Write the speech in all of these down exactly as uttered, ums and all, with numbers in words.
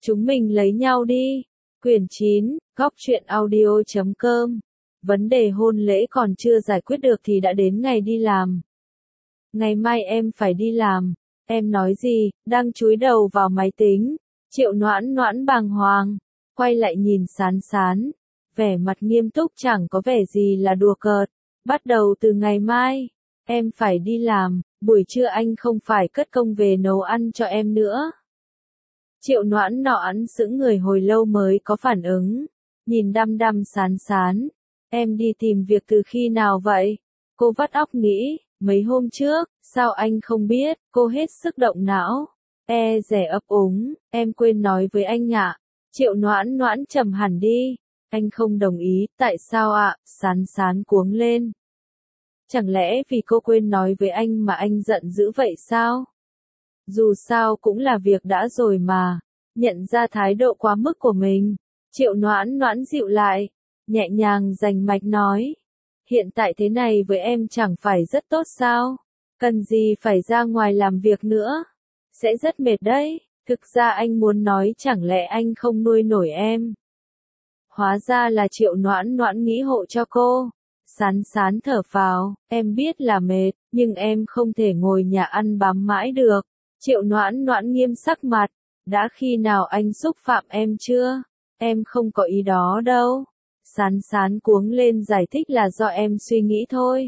Chúng mình lấy nhau đi. Quyển chín, góc truyện audio chấm com. Vấn đề hôn lễ còn chưa giải quyết được thì đã đến ngày đi làm. Ngày mai em phải đi làm. Em nói gì, đang chúi đầu vào máy tính. Triệu Noãn Noãn bàng hoàng, quay lại nhìn Sán Sán, vẻ mặt nghiêm túc chẳng có vẻ gì là đùa cợt. Bắt đầu từ ngày mai, em phải đi làm, buổi trưa anh không phải cất công về nấu ăn cho em nữa. Triệu Noãn Noãn sững người hồi lâu mới có phản ứng, nhìn đăm đăm Sán Sán, em đi tìm việc từ khi nào vậy? Cô vắt óc nghĩ, mấy hôm trước, sao anh không biết? Cô hết sức động não, e dè ấp úng, em quên nói với anh ạ. Triệu Noãn Noãn trầm hẳn đi, anh không đồng ý, tại sao ạ? Sán Sán cuống lên. Chẳng lẽ vì cô quên nói với anh mà anh giận dữ vậy sao? Dù sao cũng là việc đã rồi mà. Nhận ra thái độ quá mức của mình, Triệu Noãn Noãn dịu lại, nhẹ nhàng rành mạch nói. Hiện tại thế này với em chẳng phải rất tốt sao? Cần gì phải ra ngoài làm việc nữa? Sẽ rất mệt đấy. Thực ra anh muốn nói chẳng lẽ anh không nuôi nổi em? Hóa ra là Triệu Noãn Noãn nghĩ hộ cho cô. Sán Sán thở phào, em biết là mệt, nhưng em không thể ngồi nhà ăn bám mãi được. Triệu Noãn Noãn nghiêm sắc mặt, đã khi nào anh xúc phạm em chưa? Em không có ý đó đâu. Sán Sán cuống lên giải thích là do em suy nghĩ thôi.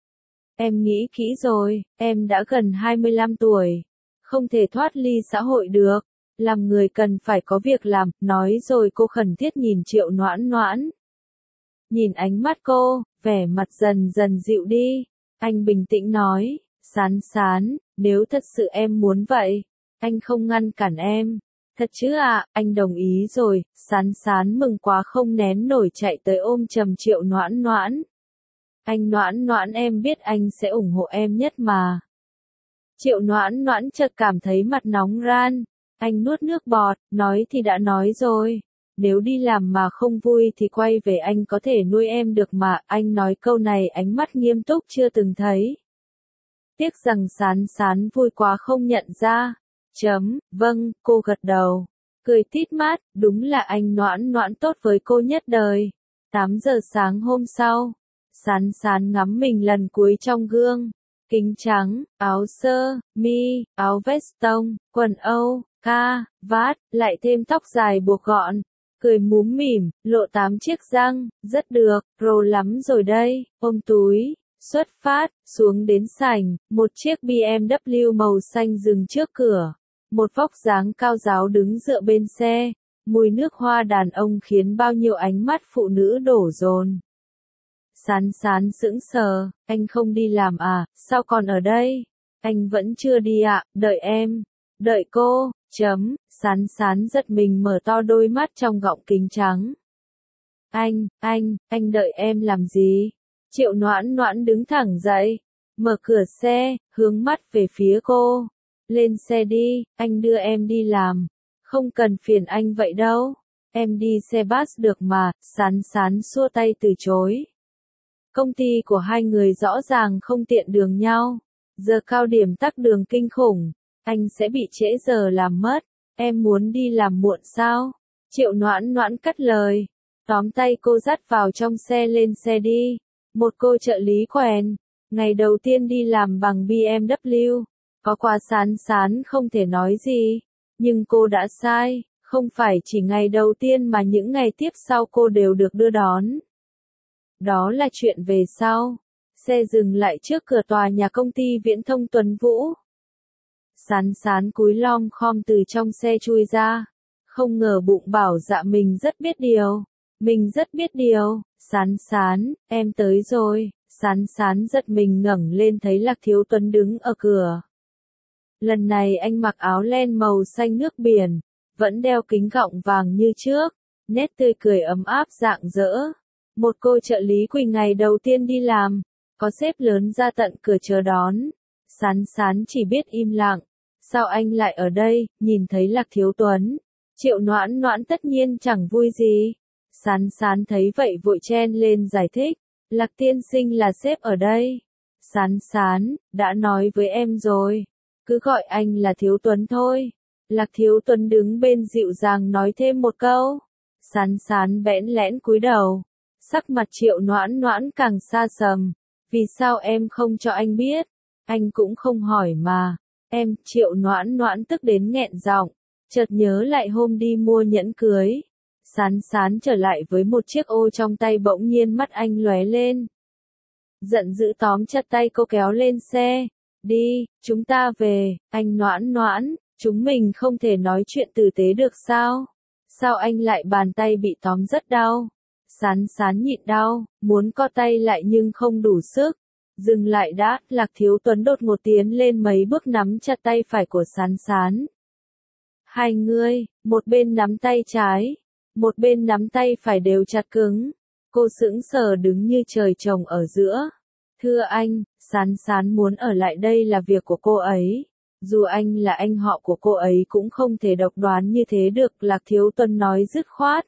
Em nghĩ kỹ rồi, em đã gần hai mươi lăm tuổi, không thể thoát ly xã hội được, làm người cần phải có việc làm, nói rồi cô khẩn thiết nhìn Triệu Noãn Noãn. Nhìn ánh mắt cô, vẻ mặt dần dần dịu đi, anh bình tĩnh nói, Sán Sán, nếu thật sự em muốn vậy, anh không ngăn cản em. Thật chứ ạ, à, anh đồng ý rồi. Sán Sán mừng quá không nén nổi chạy tới ôm chầm Triệu Noãn Noãn. Anh Noãn Noãn, em biết anh sẽ ủng hộ em nhất mà. Triệu Noãn Noãn chợt cảm thấy mặt nóng ran, anh nuốt nước bọt, nói thì đã nói rồi. Nếu đi làm mà không vui thì quay về, anh có thể nuôi em được mà. Anh nói câu này ánh mắt nghiêm túc chưa từng thấy. Tiếc rằng Sán Sán vui quá không nhận ra. Chấm, vâng, cô gật đầu, cười tít mắt, đúng là anh Noãn Noãn tốt với cô nhất đời. tám giờ sáng hôm sau, Sán Sán ngắm mình lần cuối trong gương, kính trắng, áo sơ, mi, áo vest tông, quần âu, ca, vát, lại thêm tóc dài buộc gọn, cười múm mỉm, lộ tám chiếc răng, rất được, pro lắm rồi đây, ôm túi. Xuất phát, xuống đến sảnh, một chiếc bê em vê màu xanh dừng trước cửa. Một vóc dáng cao ráo đứng dựa bên xe, mùi nước hoa đàn ông khiến bao nhiêu ánh mắt phụ nữ đổ dồn. Sán Sán sững sờ, anh không đi làm à, sao còn ở đây? Anh vẫn chưa đi ạ, à, đợi em. Đợi cô, chấm, Sán Sán giật mình mở to đôi mắt trong gọng kính trắng. Anh, anh, anh đợi em làm gì? Triệu Noãn Noãn đứng thẳng dậy, mở cửa xe, hướng mắt về phía cô. Lên xe đi, anh đưa em đi làm. Không cần phiền anh vậy đâu. Em đi xe bus được mà. Sán Sán xua tay từ chối. Công ty của hai người rõ ràng không tiện đường nhau. Giờ cao điểm tắc đường kinh khủng. Anh sẽ bị trễ giờ làm mất. Em muốn đi làm muộn sao? Triệu Noãn Noãn cắt lời. Tóm tay cô dắt vào trong xe, lên xe đi. Một cô trợ lý quèn. Ngày đầu tiên đi làm bằng bê em vê. Có quá Sán Sán không thể nói gì, nhưng cô đã sai, không phải chỉ ngày đầu tiên mà những ngày tiếp sau cô đều được đưa đón. Đó là chuyện về sau. Xe dừng lại trước cửa tòa nhà công ty viễn thông Tuấn Vũ. Sán Sán cúi lom khom từ trong xe chui ra, không ngờ bụng bảo dạ mình rất biết điều, mình rất biết điều. Sán Sán, em tới rồi. Sán Sán giật mình ngẩng lên thấy Lạc Thiếu Tuấn đứng ở cửa. Lần này anh mặc áo len màu xanh nước biển, vẫn đeo kính gọng vàng như trước, nét tươi cười ấm áp rạng rỡ. Một cô trợ lý Quỳnh ngày đầu tiên đi làm, có sếp lớn ra tận cửa chờ đón. Sán Sán chỉ biết im lặng, sao anh lại ở đây? Nhìn thấy Lạc Thiếu Tuấn, Triệu Noãn Noãn tất nhiên chẳng vui gì. Sán Sán thấy vậy vội chen lên giải thích, Lạc tiên sinh là sếp ở đây. Sán Sán, đã nói với em rồi, cứ gọi anh là Thiếu Tuấn thôi. Lạc Thiếu Tuấn đứng bên dịu dàng nói thêm một câu. Sán Sán bẽn lẽn cúi đầu. Sắc mặt Triệu Noãn Noãn càng xa sầm. Vì sao em không cho anh biết? Anh cũng không hỏi mà. Em, Triệu Noãn Noãn tức đến nghẹn giọng. Chợt nhớ lại hôm đi mua nhẫn cưới. Sán Sán trở lại với một chiếc ô trong tay, bỗng nhiên mắt anh lóe lên. Giận dữ tóm chặt tay cô kéo lên xe. Đi, chúng ta về. Anh Noãn Noãn, chúng mình không thể nói chuyện tử tế được sao? Sao anh lại bàn tay bị tóm rất đau? Sán Sán nhịn đau, muốn co tay lại nhưng không đủ sức. Dừng lại đã, Lạc Thiếu Tuấn đột ngột tiến lên mấy bước nắm chặt tay phải của Sán Sán. Hai người, một bên nắm tay trái, một bên nắm tay phải đều chặt cứng. Cô sững sờ đứng như trời trồng ở giữa. Thưa anh, Sán Sán muốn ở lại đây là việc của cô ấy. Dù anh là anh họ của cô ấy cũng không thể độc đoán như thế được, Lạc Thiếu Tuấn nói dứt khoát.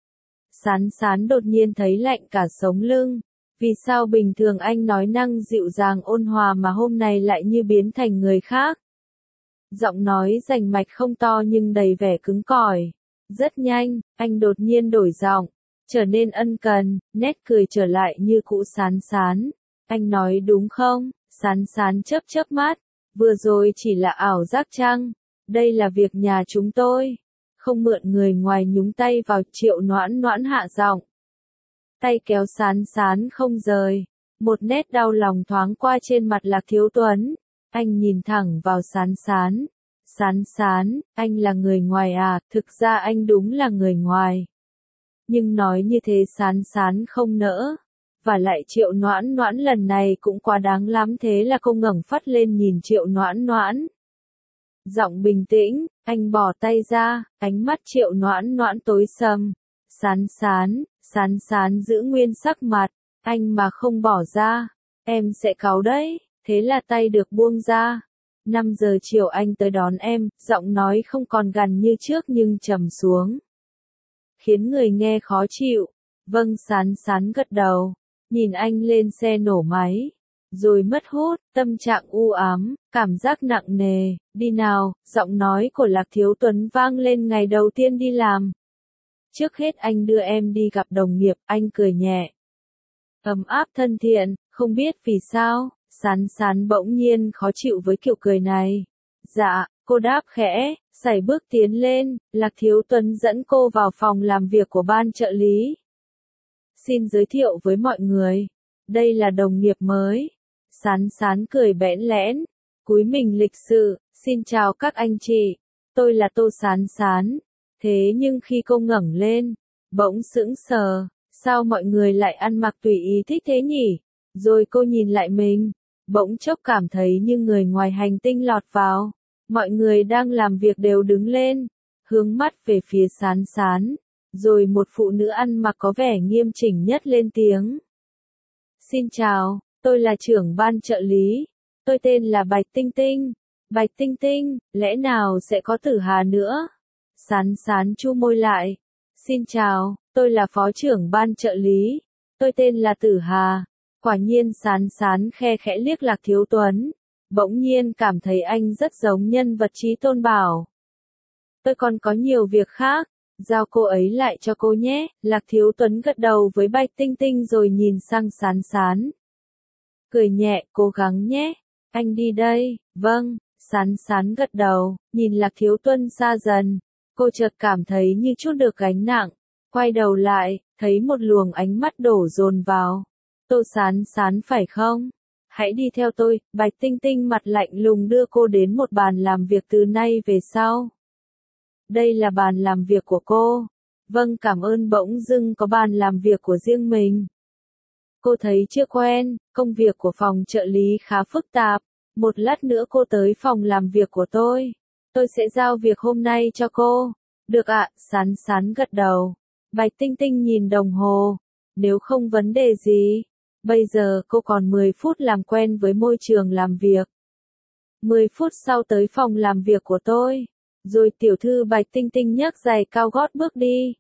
Sán Sán đột nhiên thấy lạnh cả sống lưng. Vì sao bình thường anh nói năng dịu dàng ôn hòa mà hôm nay lại như biến thành người khác? Giọng nói rành mạch không to nhưng đầy vẻ cứng cỏi. Rất nhanh, anh đột nhiên đổi giọng, trở nên ân cần, nét cười trở lại như cũ. Sán Sán, anh nói đúng không? Sán Sán chớp chớp mắt, vừa rồi chỉ là ảo giác chăng? Đây là việc nhà chúng tôi, không mượn người ngoài nhúng tay vào. Triệu Noãn Noãn hạ giọng, tay kéo Sán Sán không rời. Một nét đau lòng thoáng qua trên mặt Lạc Thiếu Tuấn. Anh nhìn thẳng vào Sán Sán. Sán Sán, anh là người ngoài à? Thực ra anh đúng là người ngoài. Nhưng nói như thế Sán Sán không nỡ. Và lại Triệu Noãn Noãn lần này cũng quá đáng lắm, thế là cô ngẩng phát lên nhìn Triệu Noãn Noãn. Giọng bình tĩnh, anh bỏ tay ra, ánh mắt Triệu Noãn Noãn tối sầm. Sán Sán, Sán Sán giữ nguyên sắc mặt, anh mà không bỏ ra, em sẽ cáu đấy. Thế là tay được buông ra. năm giờ chiều anh tới đón em, giọng nói không còn gằn như trước nhưng trầm xuống, khiến người nghe khó chịu. Vâng. Sán Sán gật đầu, nhìn anh lên xe nổ máy, rồi mất hút, tâm trạng u ám, cảm giác nặng nề. Đi nào, giọng nói của Lạc Thiếu Tuấn vang lên ngày đầu tiên đi làm. Trước hết anh đưa em đi gặp đồng nghiệp. Anh cười nhẹ, ấm áp thân thiện, không biết vì sao. Sán Sán bỗng nhiên khó chịu với kiểu cười này. Dạ, cô đáp khẽ, sải bước tiến lên. Lạc Thiếu Tuấn dẫn cô vào phòng làm việc của ban trợ lý. Xin giới thiệu với mọi người, đây là đồng nghiệp mới. Sán Sán cười bẽn lẽn, cúi mình lịch sự, xin chào các anh chị, tôi là Tô Sán Sán. Thế nhưng khi cô ngẩng lên, bỗng sững sờ, sao mọi người lại ăn mặc tùy ý thích thế nhỉ? Rồi cô nhìn lại mình, bỗng chốc cảm thấy như người ngoài hành tinh lọt vào. Mọi người đang làm việc đều đứng lên, hướng mắt về phía Sán Sán. Rồi một phụ nữ ăn mặc có vẻ nghiêm chỉnh nhất lên tiếng. Xin chào, tôi là trưởng ban trợ lý. Tôi tên là Bạch Tinh Tinh. Bạch Tinh Tinh, lẽ nào sẽ có Tử Hà nữa? Sán Sán chu môi lại. Xin chào, tôi là phó trưởng ban trợ lý. Tôi tên là Tử Hà. Quả nhiên. Sán Sán khe khẽ liếc Lạc Thiếu Tuấn. Bỗng nhiên cảm thấy anh rất giống nhân vật Chí Tôn Bảo. Tôi còn có nhiều việc khác, giao cô ấy lại cho cô nhé. Lạc Thiếu Tuấn gật đầu với Bạch Tinh Tinh rồi nhìn sang Sán Sán. Cười nhẹ, cố gắng nhé. Anh đi đây. Vâng. Sán Sán gật đầu, nhìn Lạc Thiếu Tuấn xa dần. Cô chợt cảm thấy như chút được gánh nặng. Quay đầu lại, thấy một luồng ánh mắt đổ dồn vào. Tô Sán Sán phải không? Hãy đi theo tôi. Bạch Tinh Tinh mặt lạnh lùng đưa cô đến một bàn làm việc từ nay về sau. Đây là bàn làm việc của cô. Vâng, cảm ơn. Bỗng dưng có bàn làm việc của riêng mình. Cô thấy chưa quen, công việc của phòng trợ lý khá phức tạp. Một lát nữa cô tới phòng làm việc của tôi. Tôi sẽ giao việc hôm nay cho cô. Được ạ. Sán Sán gật đầu. Bạch Tinh Tinh nhìn đồng hồ. Nếu không vấn đề gì, bây giờ cô còn mười phút làm quen với môi trường làm việc. mười phút sau tới phòng làm việc của tôi. Rồi tiểu thư Bạch Tinh Tinh nhấc giày cao gót bước đi.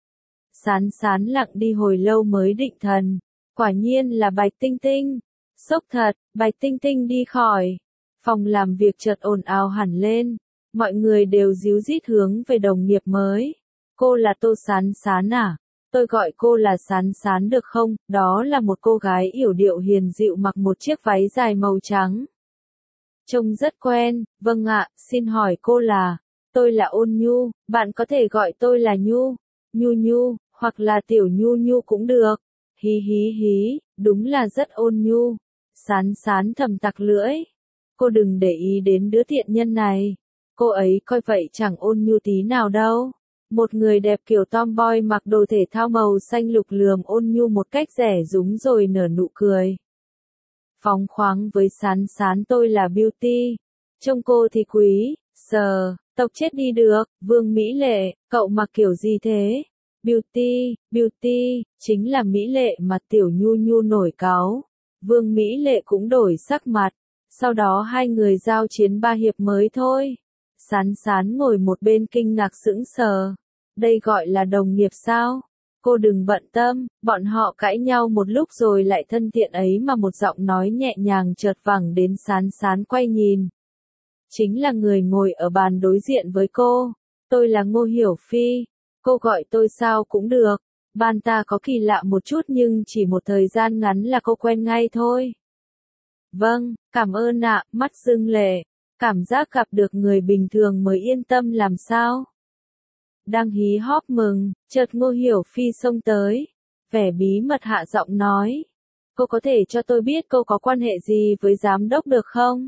Sán Sán lặng đi hồi lâu mới định thần. Quả nhiên là Bạch Tinh Tinh. Sốc thật. Bạch Tinh Tinh đi khỏi phòng làm việc chợt ồn ào hẳn lên. Mọi người đều díu dít hướng về đồng nghiệp mới. Cô là Tô Sán Sán à? Tôi gọi cô là Sán Sán được không? Đó là một cô gái yểu điệu hiền dịu mặc một chiếc váy dài màu trắng. Trông rất quen, vâng ạ, xin hỏi cô là... Tôi là Ôn Nhu, bạn có thể gọi tôi là Nhu, Nhu Nhu, hoặc là Tiểu Nhu Nhu cũng được. Hí hí hí, đúng là rất ôn nhu. Sán Sán thầm tặc lưỡi. Cô đừng để ý đến đứa tiện nhân này. Cô ấy coi vậy chẳng ôn nhu tí nào đâu. Một người đẹp kiểu tomboy mặc đồ thể thao màu xanh lục lườm Ôn Nhu một cách rẻ rúng rồi nở nụ cười. Phóng khoáng với Sán Sán, tôi là Beauty. Trông cô thì quý, sờ, tộc chết đi được. Vương Mỹ Lệ, cậu mặc kiểu gì thế? Beauty, Beauty, chính là Mỹ Lệ mà Tiểu Nhu Nhu nổi cáu. Vương Mỹ Lệ cũng đổi sắc mặt. Sau đó hai người giao chiến ba hiệp mới thôi. Sán Sán ngồi một bên kinh ngạc sững sờ. Đây gọi là đồng nghiệp sao? Cô đừng bận tâm, bọn họ cãi nhau một lúc rồi lại thân thiện ấy mà một giọng nói nhẹ nhàng chợt vẳng đến. Sán Sán quay nhìn. Chính là người ngồi ở bàn đối diện với cô. Tôi là Ngô Hiểu Phi. Cô gọi tôi sao cũng được. Ban ta có kỳ lạ một chút nhưng chỉ một thời gian ngắn là cô quen ngay thôi. Vâng, cảm ơn ạ, mắt rưng lệ. Cảm giác gặp được người bình thường mới yên tâm làm sao. Đang hí hóp mừng, chợt Ngô Hiểu Phi xông tới. Vẻ bí mật hạ giọng nói. Cô có thể cho tôi biết cô có quan hệ gì với giám đốc được không?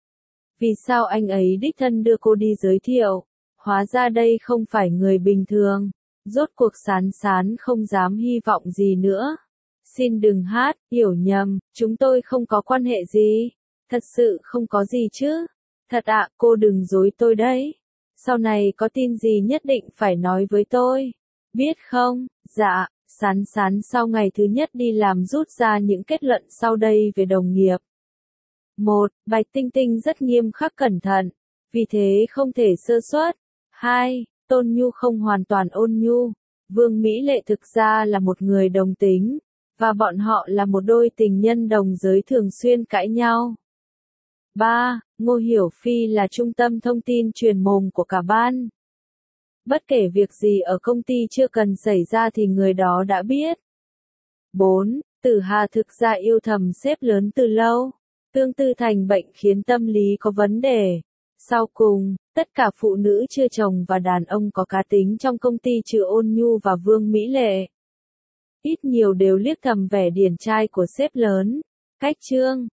Vì sao anh ấy đích thân đưa cô đi giới thiệu? Hóa ra đây không phải người bình thường. Rốt cuộc Sán Sán không dám hy vọng gì nữa. Xin đừng hát, hiểu nhầm, chúng tôi không có quan hệ gì. Thật sự không có gì chứ. Thật ạ, cô đừng dối tôi đấy. Sau này có tin gì nhất định phải nói với tôi. Biết không? Dạ, Sán Sán sau ngày thứ nhất đi làm rút ra những kết luận sau đây về đồng nghiệp. một. Bạch Tinh Tinh rất nghiêm khắc cẩn thận. Vì thế không thể sơ suất. hai. Tôn Nhu không hoàn toàn ôn nhu. Vương Mỹ Lệ thực ra là một người đồng tính. Và bọn họ là một đôi tình nhân đồng giới thường xuyên cãi nhau. ba. Ngô Hiểu Phi là trung tâm thông tin truyền mồm của cả ban. Bất kể việc gì ở công ty chưa cần xảy ra thì người đó đã biết. bốn. Tử Hà thực ra yêu thầm sếp lớn từ lâu. Tương tư thành bệnh khiến tâm lý có vấn đề. Sau cùng, tất cả phụ nữ chưa chồng và đàn ông có cá tính trong công ty trừ Ôn Nhu và Vương Mỹ Lệ. Ít nhiều đều liếc thầm vẻ điển trai của sếp lớn. Cách chương